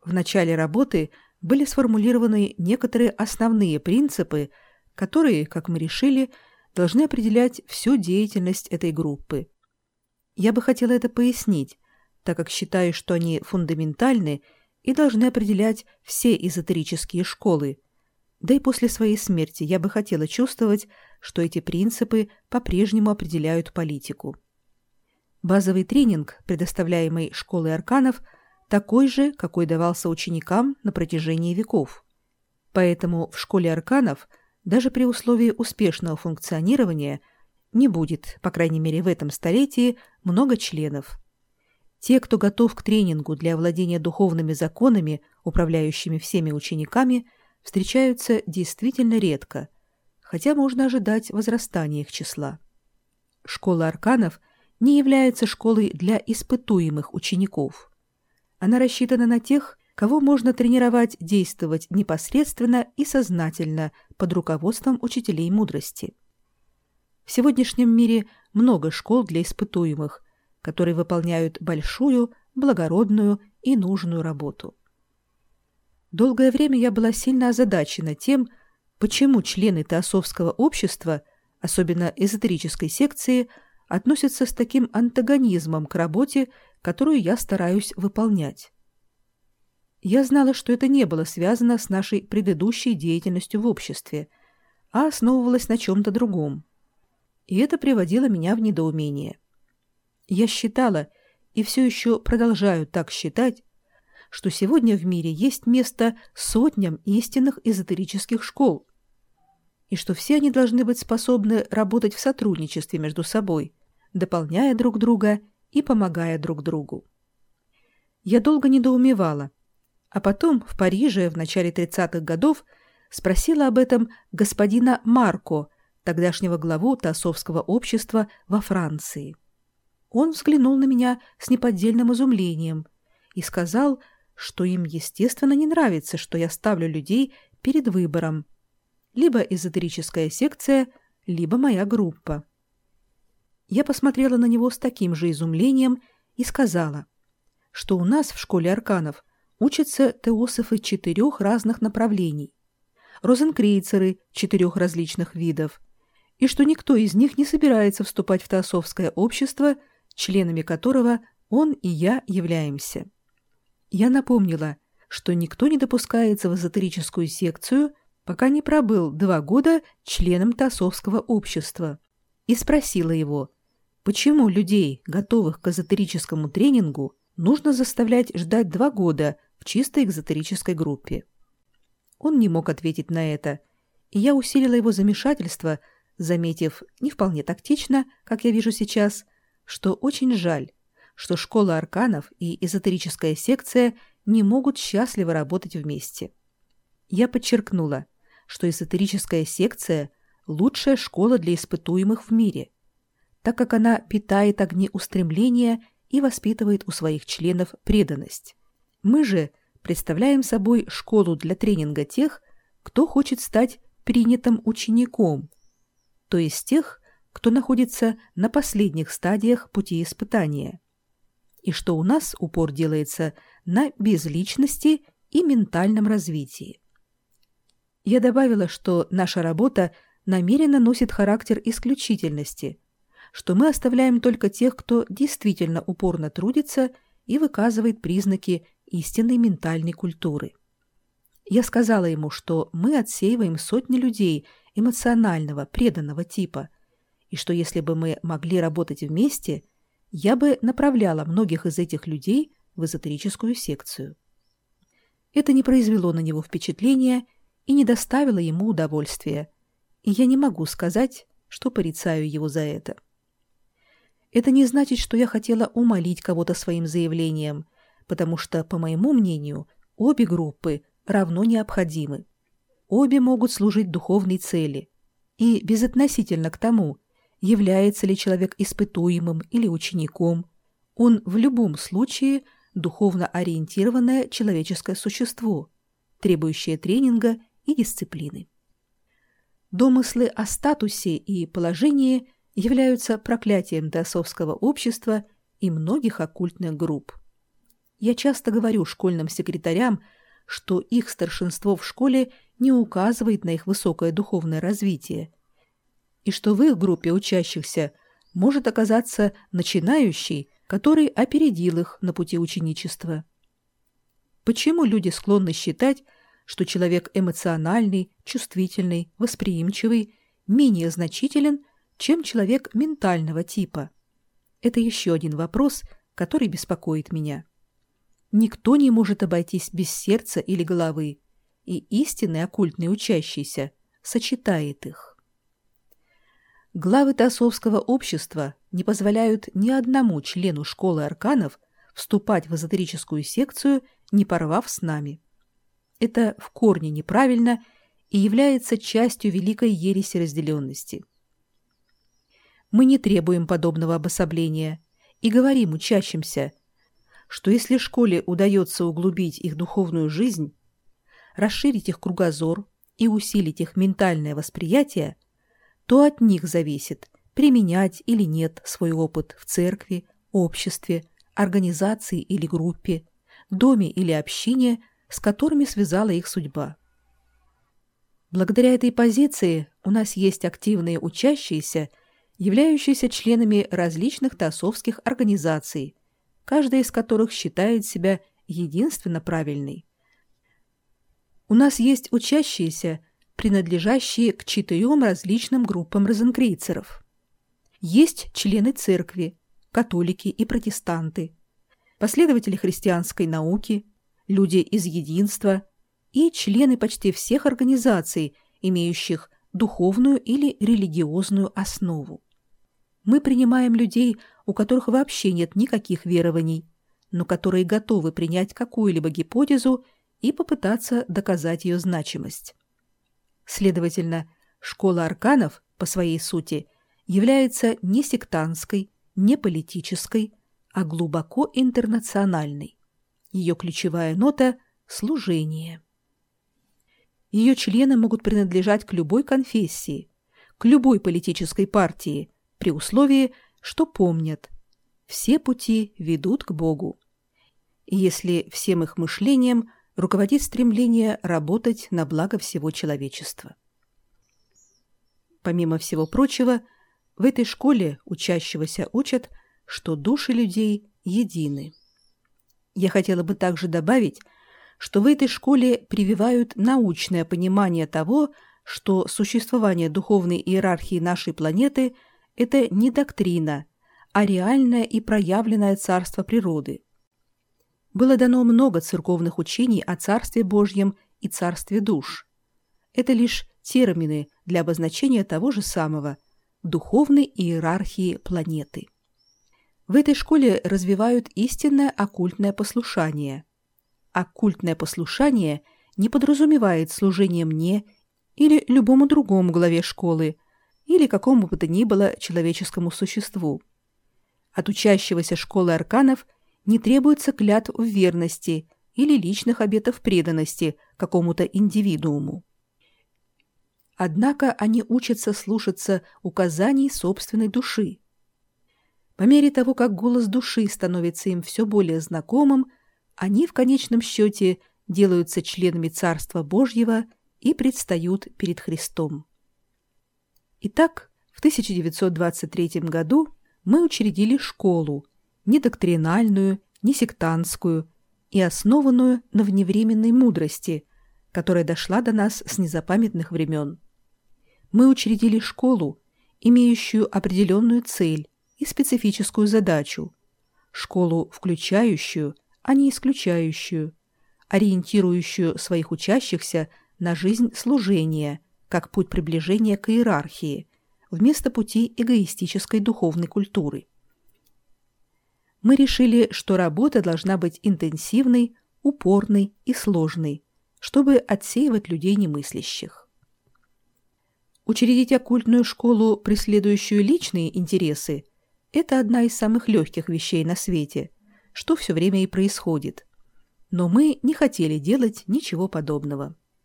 В начале работы были сформулированы некоторые основные принципы, которые, как мы решили, должны определять всю деятельность этой группы. Я бы хотела это пояснить, так как считаю, что они фундаментальны и должны определять все эзотерические школы. Да и после своей смерти я бы хотела чувствовать, что эти принципы по-прежнему определяют политику. Базовый тренинг, предоставляемый школой арканов, такой же, какой давался ученикам на протяжении веков. Поэтому в школе арканов, даже при условии успешного функционирования, не будет, по крайней мере в этом столетии, много членов. Те, кто готов к тренингу для овладения духовными законами, управляющими всеми учениками, встречаются действительно редко, хотя можно ожидать возрастания их числа. Школа арканов не является школой для испытуемых учеников. Она рассчитана на тех, кого можно тренировать действовать непосредственно и сознательно под руководством учителей мудрости. В сегодняшнем мире много школ для испытуемых, которые выполняют большую, благородную и нужную работу. Долгое время я была сильно озадачена тем, почему члены теософского общества, особенно эзотерической секции, относятся с таким антагонизмом к работе, которую я стараюсь выполнять. Я знала, что это не было связано с нашей предыдущей деятельностью в обществе, а основывалось на чем-то другом. И это приводило меня в недоумение. Я считала, и все еще продолжаю так считать, что сегодня в мире есть место сотням истинных эзотерических школ, и что все они должны быть способны работать в сотрудничестве между собой, дополняя друг друга и помогая друг другу. Я долго недоумевала, а потом в Париже в начале 30-х годов спросила об этом господина Марко, тогдашнего главу теософского общества во Франции. Он взглянул на меня с неподдельным изумлением и сказал, что им, естественно, не нравится, что я ставлю людей перед выбором: либо эзотерическая секция, либо моя группа. Я посмотрела на него с таким же изумлением и сказала, что у нас в школе арканов учатся теософы 4 разных направлений, розенкрейцеры 4 различных видов, и что никто из них не собирается вступать в теософское общество, членами которого он и я являемся. Я напомнила, что никто не допускается в эзотерическую секцию, пока не пробыл 2 года членом теософского общества, и спросила его, почему людей, готовых к эзотерическому тренингу, нужно заставлять ждать 2 года в чисто эзотерической группе. Он не мог ответить на это, и я усилила его замешательство, заметив, не вполне тактично, как я вижу сейчас, что очень жаль, что школа арканов и эзотерическая секция не могут счастливо работать вместе. Я подчеркнула, что эзотерическая секция – лучшая школа для испытуемых в мире, так как она питает огни устремления и воспитывает у своих членов преданность. Мы же представляем собой школу для тренинга тех, кто хочет стать принятым учеником, то есть тех, кто находится на последних стадиях пути испытания, и что у нас упор делается на безличности и ментальном развитии. Я добавила, что наша работа намеренно носит характер исключительности, что мы оставляем только тех, кто действительно упорно трудится и выказывает признаки истинной ментальной культуры. Я сказала ему, что мы отсеиваем сотни людей эмоционального, преданного типа, и что если бы мы могли работать вместе, я бы направляла многих из этих людей в эзотерическую секцию. Это не произвело на него впечатления и не доставило ему удовольствия, и я не могу сказать, что порицаю его за это. Это не значит, что я хотела умолить кого-то своим заявлением, потому что, по моему мнению, обе группы равно необходимы. Обе могут служить духовной цели, и безотносительно к тому, является ли человек испытуемым или учеником, он в любом случае духовно ориентированное человеческое существо, требующее тренинга и дисциплины. Домыслы о статусе и положении являются проклятием теософского общества и многих оккультных групп. Я часто говорю школьным секретарям, что их старшинство в школе не указывает на их высокое духовное развитие, и что в их группе учащихся может оказаться начинающий, который опередил их на пути ученичества. Почему люди склонны считать, что человек эмоциональный, чувствительный, восприимчивый менее значителен, чем человек ментального типа? Это еще один вопрос, который беспокоит меня. Никто не может обойтись без сердца или головы, и истинный оккультный учащийся сочетает их. Главы Таосовского общества не позволяют ни одному члену школы арканов вступать в эзотерическую секцию, не порвав с нами. Это в корне неправильно и является частью великой ереси разделенности. Мы не требуем подобного обособления и говорим учащимся, что если школе удается углубить их духовную жизнь, расширить их кругозор и усилить их ментальное восприятие, то от них зависит, применять или нет свой опыт в церкви, обществе, организации или группе, доме или общине, с которыми связала их судьба. Благодаря этой позиции у нас есть активные учащиеся, являющиеся членами различных таосовских организаций, каждая из которых считает себя единственно правильной. У нас есть учащиеся, принадлежащие к 4 различным группам розенкрейцеров. Есть члены церкви, католики и протестанты, последователи христианской науки, люди из единства и члены почти всех организаций, имеющих духовную или религиозную основу. Мы принимаем людей, у которых вообще нет никаких верований, но которые готовы принять какую-либо гипотезу и попытаться доказать ее значимость. Следовательно, школа арканов по своей сути является не сектантской, не политической, а глубоко интернациональной. Ее ключевая нота – служение. Ее члены могут принадлежать к любой конфессии, к любой политической партии, при условии, что помнят – все пути ведут к Богу. И если всем их мышлением руководит стремление работать на благо всего человечества. Помимо всего прочего, в этой школе учащегося учат, что души людей едины. Я хотела бы также добавить, что в этой школе прививают научное понимание того, что существование духовной иерархии нашей планеты – это не доктрина, а реальное и проявленное царство природы. Было дано много церковных учений о Царстве Божьем и Царстве душ. Это лишь термины для обозначения того же самого – духовной иерархии планеты. В этой школе развивают истинное оккультное послушание. Оккультное послушание не подразумевает служение мне или любому другому главе школы, или какому бы то ни было человеческому существу. От учащегося школы арканов не требуется клятв в верности или личных обетов преданности какому-то индивидууму. Однако они учатся слушаться указаний собственной души. По мере того, как голос души становится им все более знакомым, они в конечном счете делаются членами Царства Божьего и предстают перед Христом. Итак, в 1923 году мы учредили школу, не доктринальную, не сектантскую и основанную на вневременной мудрости, которая дошла до нас с незапамятных времен. Мы учредили школу, имеющую определенную цель и специфическую задачу, школу включающую, а не исключающую, ориентирующую своих учащихся на жизнь служения, как путь приближения к иерархии, вместо пути эгоистической духовной культуры. Мы решили, что работа должна быть интенсивной, упорной и сложной, чтобы отсеивать людей немыслящих. Учредить оккультную школу, преследующую личные интересы, это одна из самых легких вещей на свете, что все время и происходит. Но мы не хотели делать ничего подобного.